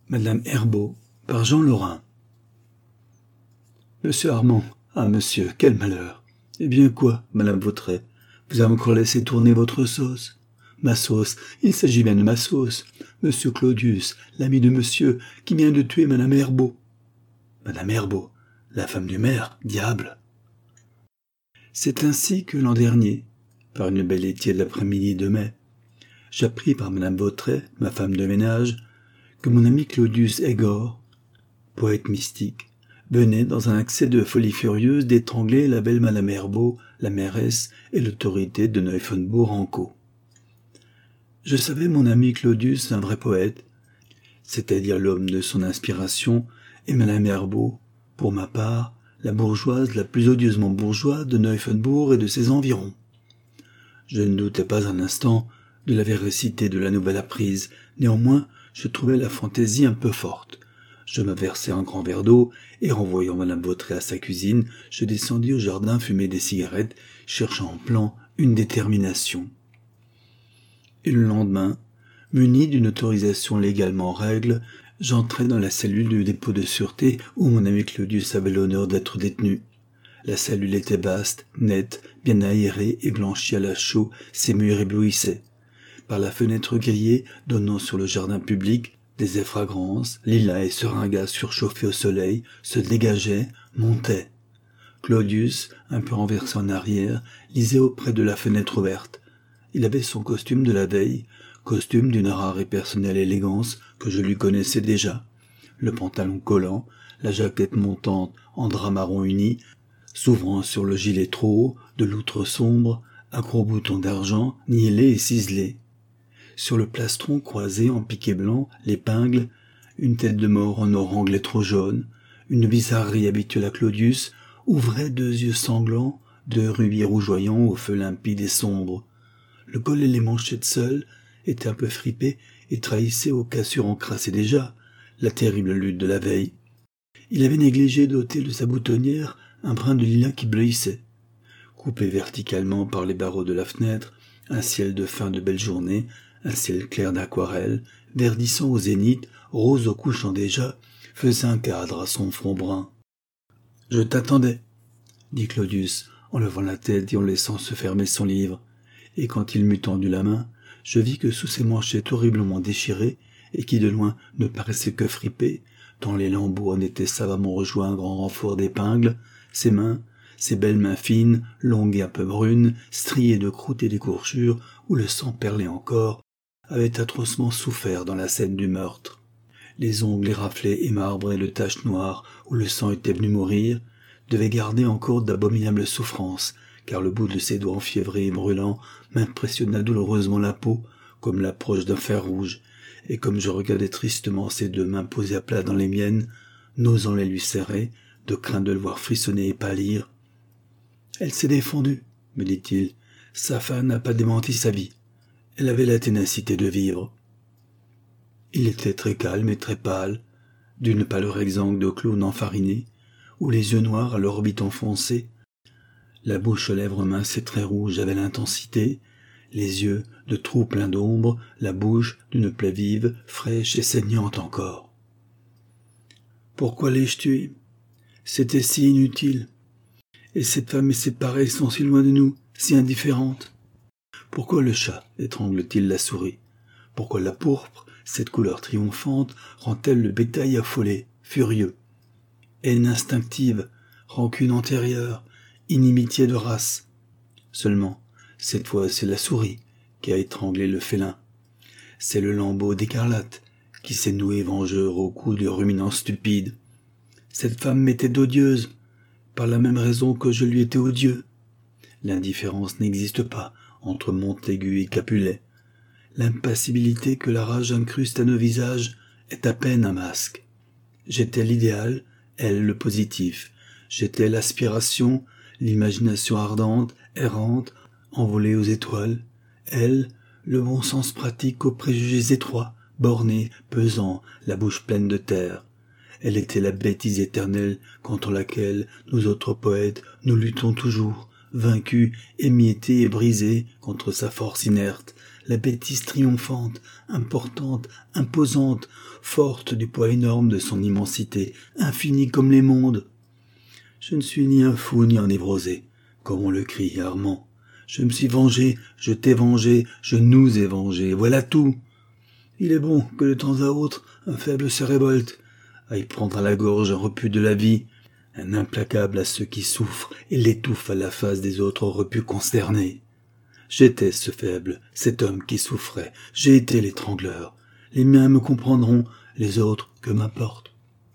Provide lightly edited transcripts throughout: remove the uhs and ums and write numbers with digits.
Madame Herbaut, par Jean Laurin. Monsieur Armand, ah monsieur, quel malheur. Eh bien quoi, Madame Vautret, vous avez encore laissé tourner votre sauce? Ma sauce, il s'agit bien de ma sauce. Monsieur Claudius, l'ami de monsieur, qui vient de tuer Madame Herbaut. Madame Herbaut, la femme du maire, diable. C'est ainsi que l'an dernier, par une belle et tiède l'après-midi de mai, j'appris par Madame Vautret, ma femme de ménage, que mon ami Claudius Egor, poète mystique, venait dans un accès de folie furieuse d'étrangler la belle Madame Herbaut, la mairesse et l'autorité de Neufenbourg-en-Caux. Je savais mon ami Claudius un vrai poète, c'est-à-dire l'homme de son inspiration, et Madame Herbaut, pour ma part, la bourgeoise la plus odieusement bourgeoise de Neufenbourg et de ses environs. Je ne doutais pas un instant de la véracité de la nouvelle apprise, néanmoins je trouvais la fantaisie un peu forte. Je me versai un grand verre d'eau, et renvoyant Madame Vautret à sa cuisine, je descendis au jardin fumer des cigarettes, cherchant en plan une détermination. Et le lendemain, muni d'une autorisation légalement en règle, j'entrai dans la cellule du dépôt de sûreté où mon ami Claudius avait l'honneur d'être détenu. La cellule était vaste, nette, bien aérée et blanchie à la chaux, ses murs éblouissaient. Par la fenêtre grillée donnant sur le jardin public, des effragrances, lilas et seringas surchauffés au soleil, se dégageaient, montaient. Claudius, un peu renversé en arrière, lisait auprès de la fenêtre ouverte. Il avait son costume de la veille, costume d'une rare et personnelle élégance que je lui connaissais déjà. Le pantalon collant, la jaquette montante en drap marron uni, s'ouvrant sur le gilet trop haut, de loutre sombre, à gros boutons d'argent, niellés et ciselés. Sur le plastron croisé en piqué blanc, l'épingle, une tête de mort en or anglais trop jaune, une bizarrerie habituelle à Claudius, ouvrait deux yeux sanglants, deux rubis rougeoyants aux feux limpides et sombres. Le col et les manchettes seuls étaient un peu fripés et trahissaient aux cassures encrassées déjà la terrible lutte de la veille. Il avait négligé d'ôter de sa boutonnière un brin de lilas qui bleuissait. Coupé verticalement par les barreaux de la fenêtre, un ciel de fin de belle journée, un ciel clair d'aquarelle, verdissant au zénith, rose au couchant déjà, faisait un cadre à son front brun. « Je t'attendais, » dit Claudius, en levant la tête et en laissant se fermer son livre. Et quand il m'eut tendu la main, je vis que sous ses manchettes horriblement déchirées, et qui de loin ne paraissaient que fripées, tant les lambeaux en étaient savamment rejoints à un grand renfort d'épingles, ses mains, ses belles mains fines, longues et un peu brunes, striées de croûtes et d'écorchures, où le sang perlait encore, avaient atrocement souffert dans la scène du meurtre. Les ongles éraflés et marbrés de taches noires, où le sang était venu mourir, devaient garder encore d'abominables souffrances, car le bout de ses doigts enfiévrés et brûlants m'impressionna douloureusement la peau, comme l'approche d'un fer rouge, et comme je regardais tristement ses deux mains posées à plat dans les miennes, n'osant les lui serrer, de crainte de le voir frissonner et pâlir. « Elle s'est défendue, » me dit-il. « Sa femme n'a pas démenti sa vie. Elle avait la ténacité de vivre. » Il était très calme et très pâle, d'une pâleur exsangue de clown enfariné, où les yeux noirs à l'orbite enfoncée, la bouche aux lèvres minces et très rouges avait l'intensité, les yeux de trous pleins d'ombre, la bouche d'une plaie vive, fraîche et saignante encore. Pourquoi l'ai-je tuée? C'était si inutile. Et cette femme et ses pareilles sont si loin de nous, si indifférentes. Pourquoi le chat étrangle-t-il la souris? Pourquoi la pourpre, cette couleur triomphante, rend-elle le bétail affolé, furieux? Haine instinctive, rancune antérieure, inimitié de race. Seulement, cette fois c'est la souris qui a étranglé le félin. C'est le lambeau d'écarlate qui s'est noué vengeur au cou du ruminant stupide. Cette femme m'était odieuse, par la même raison que je lui étais odieux. L'indifférence n'existe pas entre Montaigu et Capulet. L'impassibilité que la rage incruste à nos visages est à peine un masque. J'étais l'idéal, elle le positif. J'étais l'aspiration, l'imagination ardente, errante, envolée aux étoiles. Elle, le bon sens pratique aux préjugés étroits, bornés, pesants, la bouche pleine de terre. Elle était la bêtise éternelle contre laquelle nous autres poètes nous luttons toujours, vaincus, émiettés et brisés contre sa force inerte, la bêtise triomphante, importante, imposante, forte du poids énorme de son immensité, infinie comme les mondes. Je ne suis ni un fou ni un névrosé, comme on le crie, Armand. Je me suis vengé, je t'ai vengé, je nous ai vengés, voilà tout. Il est bon que de temps à autre, un faible se révolte, aille prendre à la gorge un repu de la vie, un implacable à ceux qui souffrent et l'étouffe à la face des autres repus consternés. J'étais ce faible, cet homme qui souffrait, j'ai été l'étrangleur. Les miens me comprendront, les autres, que m'importe.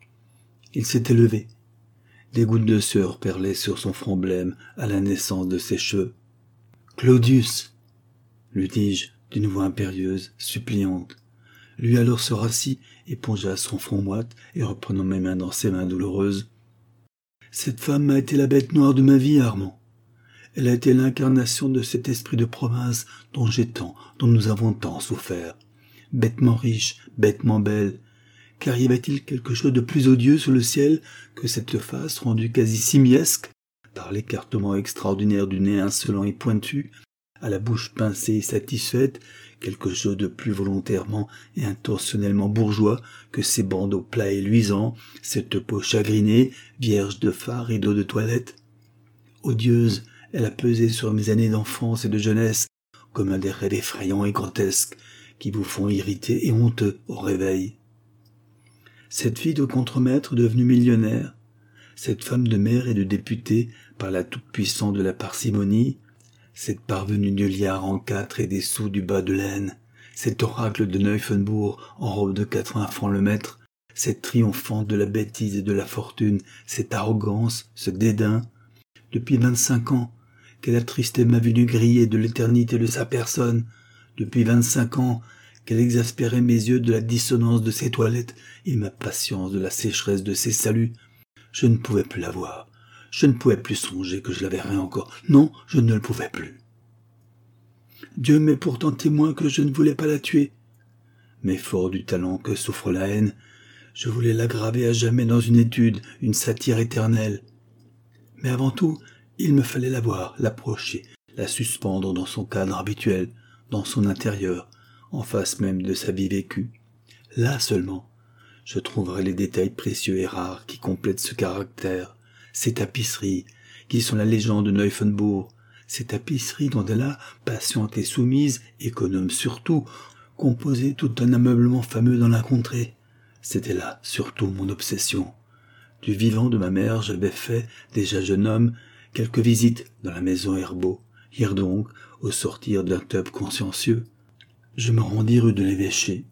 Il s'était levé. Des gouttes de sueur perlaient sur son front blême à la naissance de ses cheveux. « Claudius !» lui dis-je d'une voix impérieuse, suppliante. Lui alors se rassit, épongea son front moite et reprenant mes mains dans ses mains douloureuses. « Cette femme a été la bête noire de ma vie, Armand. Elle a été l'incarnation de cet esprit de province dont nous avons tant souffert. Bêtement riche, bêtement belle. Qu'arrivait-il quelque chose de plus odieux sous le ciel que cette face rendue quasi simiesque par l'écartement extraordinaire du nez insolent et pointu, à la bouche pincée et satisfaite, quelque chose de plus volontairement et intentionnellement bourgeois que ces bandeaux plats et luisants, cette peau chagrinée, vierge de fard et d'eau de toilette. Odieuse, elle a pesé sur mes années d'enfance et de jeunesse comme un des rêves effrayants et grotesques qui vous font irrités et honteux au réveil. Cette fille de contremaître devenue millionnaire, cette femme de maire et de député par la toute-puissance de la parcimonie, cette parvenue du liard en 4 et des sous du bas de laine, cet oracle de Neufenbourg en robe de 80 francs le mètre, cette triomphante de la bêtise et de la fortune, cette arrogance, ce dédain. Depuis 25 ans, qu'elle attristait ma vue du gris et de l'éternité de sa personne. Depuis 25 ans, qu'elle exaspérait mes yeux de la dissonance de ses toilettes et ma patience de la sécheresse de ses saluts. Je ne pouvais plus la voir. Je ne pouvais plus songer que je la verrais encore. Non, je ne le pouvais plus. Dieu m'est pourtant témoin que je ne voulais pas la tuer. Mais fort du talent que souffre la haine, je voulais la graver à jamais dans une étude, une satire éternelle. Mais avant tout, il me fallait la voir, l'approcher, la suspendre dans son cadre habituel, dans son intérieur, en face même de sa vie vécue. Là seulement, je trouverai les détails précieux et rares qui complètent ce caractère, ces tapisseries, qui sont la légende de Neufenbourg, ces tapisseries dont elle a, patiente et soumise, économe surtout, composé tout un ameublement fameux dans la contrée. C'était là, surtout, mon obsession. Du vivant de ma mère, j'avais fait, déjà jeune homme, quelques visites dans la maison Herbeau. Hier donc, au sortir d'un tub consciencieux, je me rendis rue de l'Évêché.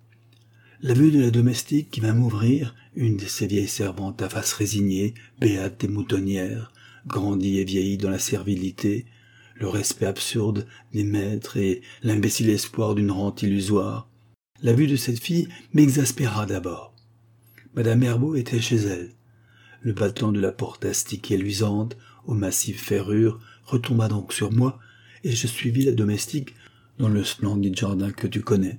La vue de la domestique qui vint m'ouvrir, une de ces vieilles servantes à face résignée, béate et moutonnière, grandie et vieillie dans la servilité, le respect absurde des maîtres et l'imbécile espoir d'une rente illusoire. La vue de cette fille m'exaspéra d'abord. Madame Herbeau était chez elle. Le battant de la porte astique et luisante, aux massives ferrures, retomba donc sur moi, et je suivis la domestique dans le splendide jardin que tu connais.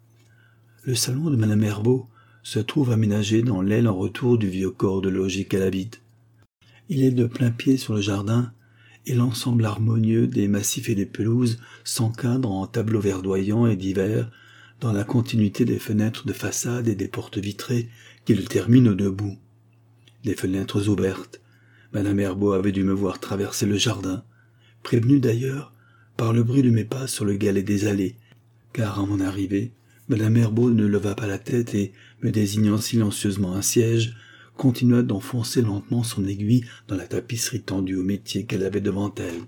Le salon de Madame Herbeau se trouve aménagé dans l'aile en retour du vieux corps de logis qu'elle habite. Il est de plein pied sur le jardin, et l'ensemble harmonieux des massifs et des pelouses s'encadre en tableaux verdoyants et divers dans la continuité des fenêtres de façade et des portes vitrées qui le terminent au debout. Des fenêtres ouvertes. Madame Herbeau avait dû me voir traverser le jardin, prévenue d'ailleurs par le bruit de mes pas sur le galet des allées, car à mon arrivée, Madame Herbeau ne leva pas la tête et, me désignant silencieusement un siège, continua d'enfoncer lentement son aiguille dans la tapisserie tendue au métier qu'elle avait devant elle.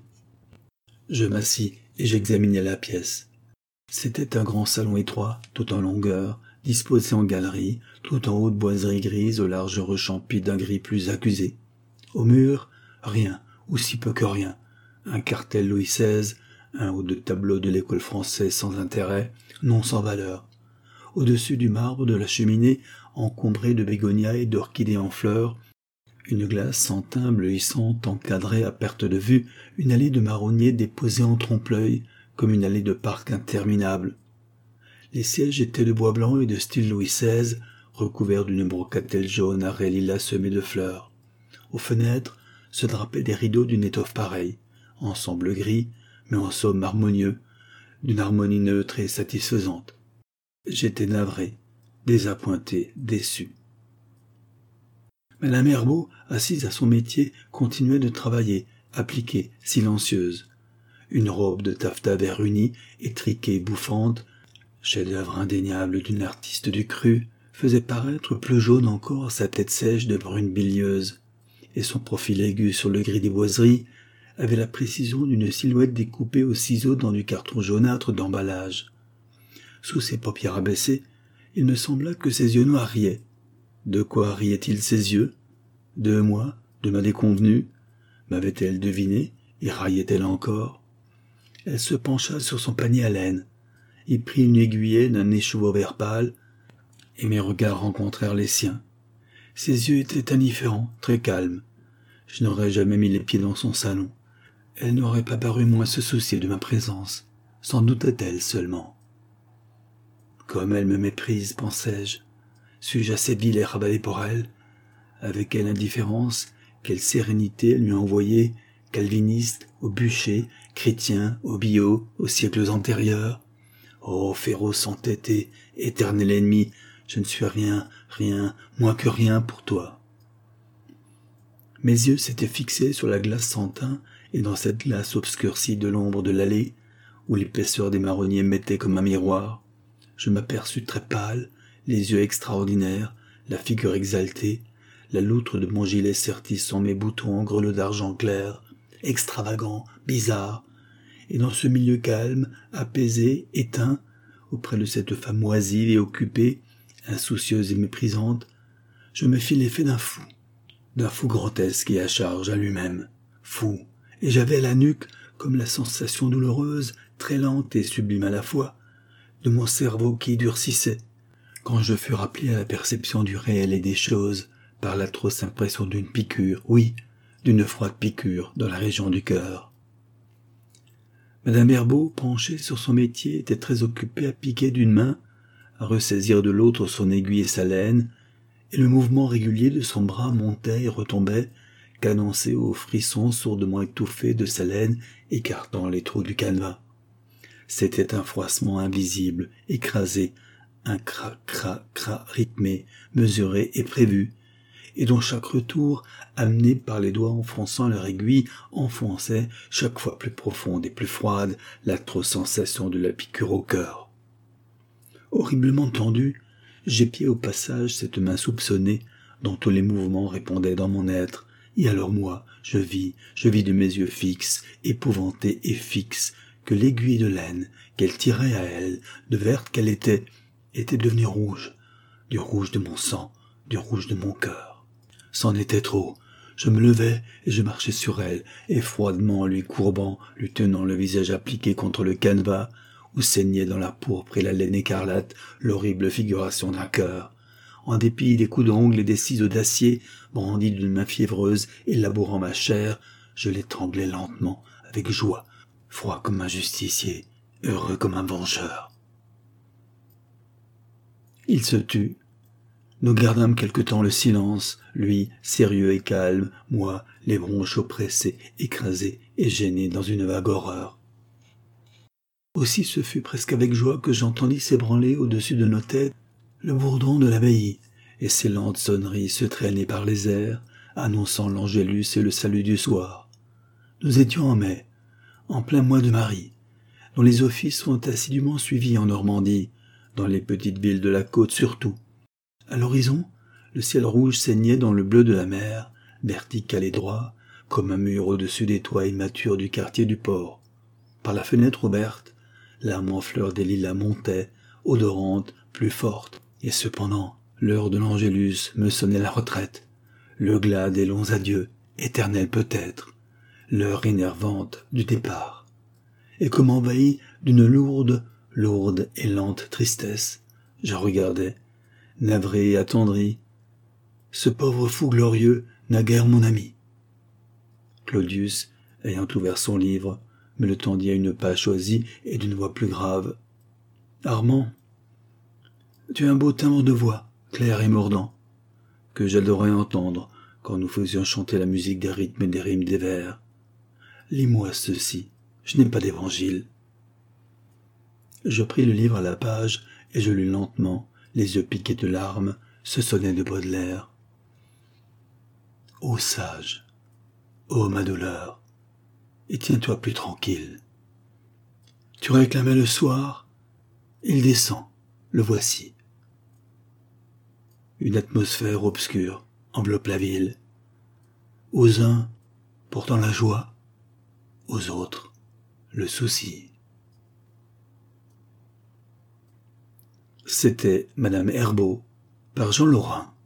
Je m'assis et j'examinai la pièce. C'était un grand salon étroit, tout en longueur, disposé en galerie, tout en haute boiserie grise au large rechampi d'un gris plus accusé. Au mur, rien, ou si peu que rien. Un cartel Louis XVI, un ou deux tableaux de l'école française sans intérêt, non sans valeur. Au-dessus du marbre de la cheminée, encombrée de bégonias et d'orchidées en fleurs, une glace sans teint bleuissante encadrait à perte de vue une allée de marronniers déposée en trompe-l'œil, comme une allée de parc interminable. Les sièges étaient de bois blanc et de style Louis XVI, recouverts d'une brocatelle jaune à raies lilas semée de fleurs. Aux fenêtres se drapaient des rideaux d'une étoffe pareille, ensemble gris, mais en somme harmonieux, d'une harmonie neutre et satisfaisante. J'étais navré, désappointé, déçu. Madame Herbault, assise à son métier, continuait de travailler, appliquée, silencieuse. Une robe de taffetas vert uni, étriquée, bouffante, chef-d'œuvre indéniable d'une artiste du cru, faisait paraître plus jaune encore sa tête sèche de brune bilieuse, et son profil aigu sur le gris des boiseries avait la précision d'une silhouette découpée au ciseau dans du carton jaunâtre d'emballage. Sous ses paupières abaissées, il me sembla que ses yeux noirs riaient. De quoi riaient-ils ses yeux? De moi? De ma déconvenue? M'avait-elle deviné et raillait-elle encore? Elle se pencha sur son panier à laine. Il prit une aiguillette d'un écheveau vert pâle, et mes regards rencontrèrent les siens. Ses yeux étaient indifférents, très calmes. Je n'aurais jamais mis les pieds dans son salon. Elle n'aurait pas paru moins se soucier de ma présence. S'en doutait-elle seulement. Comme elle me méprise, pensais-je. Suis-je assez vil et rabalé pour elle? Avec quelle indifférence, quelle sérénité elle lui a envoyé, calviniste, au bûcher, chrétien, au biot, aux siècles antérieurs. Oh, féroce entêté, éternel ennemi, je ne suis rien, moins que rien pour toi. Mes yeux s'étaient fixés sur la glace sans teint, et dans cette glace obscurcie de l'ombre de l'allée, où l'épaisseur des marronniers mettait comme un miroir, je m'aperçus très pâle, les yeux extraordinaires, la figure exaltée, la loutre de mon gilet sertie sans mes boutons en grelots d'argent clair, extravagant, bizarre, et dans ce milieu calme, apaisé, éteint, auprès de cette femme oisive et occupée, insoucieuse et méprisante, je me fis l'effet d'un fou grotesque et à charge à lui-même, fou, et j'avais à la nuque comme la sensation douloureuse, très lente et sublime à la fois, de mon cerveau qui durcissait, quand je fus rappelé à la perception du réel et des choses, par l'atroce impression d'une piqûre, oui, d'une froide piqûre dans la région du cœur. Madame Herbault, penchée sur son métier, était très occupée à piquer d'une main, à ressaisir de l'autre son aiguille et sa laine, et le mouvement régulier de son bras montait et retombait, cadencé au frisson sourdement étouffé de sa laine écartant les trous du canevas. C'était un froissement invisible, écrasé, un cra rythmé, mesuré et prévu, et dont chaque retour, amené par les doigts enfonçant leur aiguille, enfonçait, chaque fois plus profonde et plus froide, l'atroce sensation de la piqûre au cœur. Horriblement tendu, j'épiai au passage cette main soupçonnée, dont tous les mouvements répondaient dans mon être, et alors moi, je vis de mes yeux fixes, épouvantés et fixes, que l'aiguille de laine qu'elle tirait à elle, de verte qu'elle était devenue rouge, du rouge de mon sang, du rouge de mon cœur. C'en était trop. Je me levai et je marchai sur elle, et froidement lui courbant, lui tenant le visage appliqué contre le canevas, où saignait dans la pourpre et la laine écarlate l'horrible figuration d'un cœur. En dépit des coups d'ongles et des ciseaux d'acier, brandis d'une main fiévreuse et labourant ma chair, je l'étranglai lentement, avec joie, froid comme un justicier, heureux comme un vengeur. Il se tut. Nous gardâmes quelque temps le silence, lui, sérieux et calme, moi, les bronches oppressées, écrasées et gênées dans une vague horreur. Aussi ce fut presque avec joie que j'entendis s'ébranler au-dessus de nos têtes le bourdon de l'abbaye, et ses lentes sonneries se traînaient par les airs, annonçant l'angélus et le salut du soir. Nous étions en mai, en plein mois de Marie, dont les offices sont assidûment suivis en Normandie, dans les petites villes de la côte surtout. À l'horizon, le ciel rouge saignait dans le bleu de la mer, vertical et droit, comme un mur au-dessus des toits immatures du quartier du port. Par la fenêtre ouverte, l'âme en fleur des lilas montait, odorante, plus forte, et cependant, l'heure de l'angélus me sonnait la retraite, le glas des longs adieux, éternels peut-être, l'heure énervante du départ. Et comme envahi d'une lourde et lente tristesse, je regardais, navré et attendri, ce pauvre fou glorieux, naguère mon ami. Claudius, ayant ouvert son livre, me le tendit à une page choisie et d'une voix plus grave. « Armand, tu as un beau timbre de voix, clair et mordant, que j'adorais entendre quand nous faisions chanter la musique des rythmes et des rimes des vers. Lis-moi ceci, je n'ai pas d'évangile. » Je pris le livre à la page et je lus lentement, les yeux piqués de larmes, ce sonnet de Baudelaire. Ô sage, ô ma douleur, et tiens-toi plus tranquille. Tu réclamais le soir, il descend, le voici. Une atmosphère obscure enveloppe la ville. Aux uns, pourtant la joie, aux autres, le souci. C'était Madame Herbaut par Jean Laurin.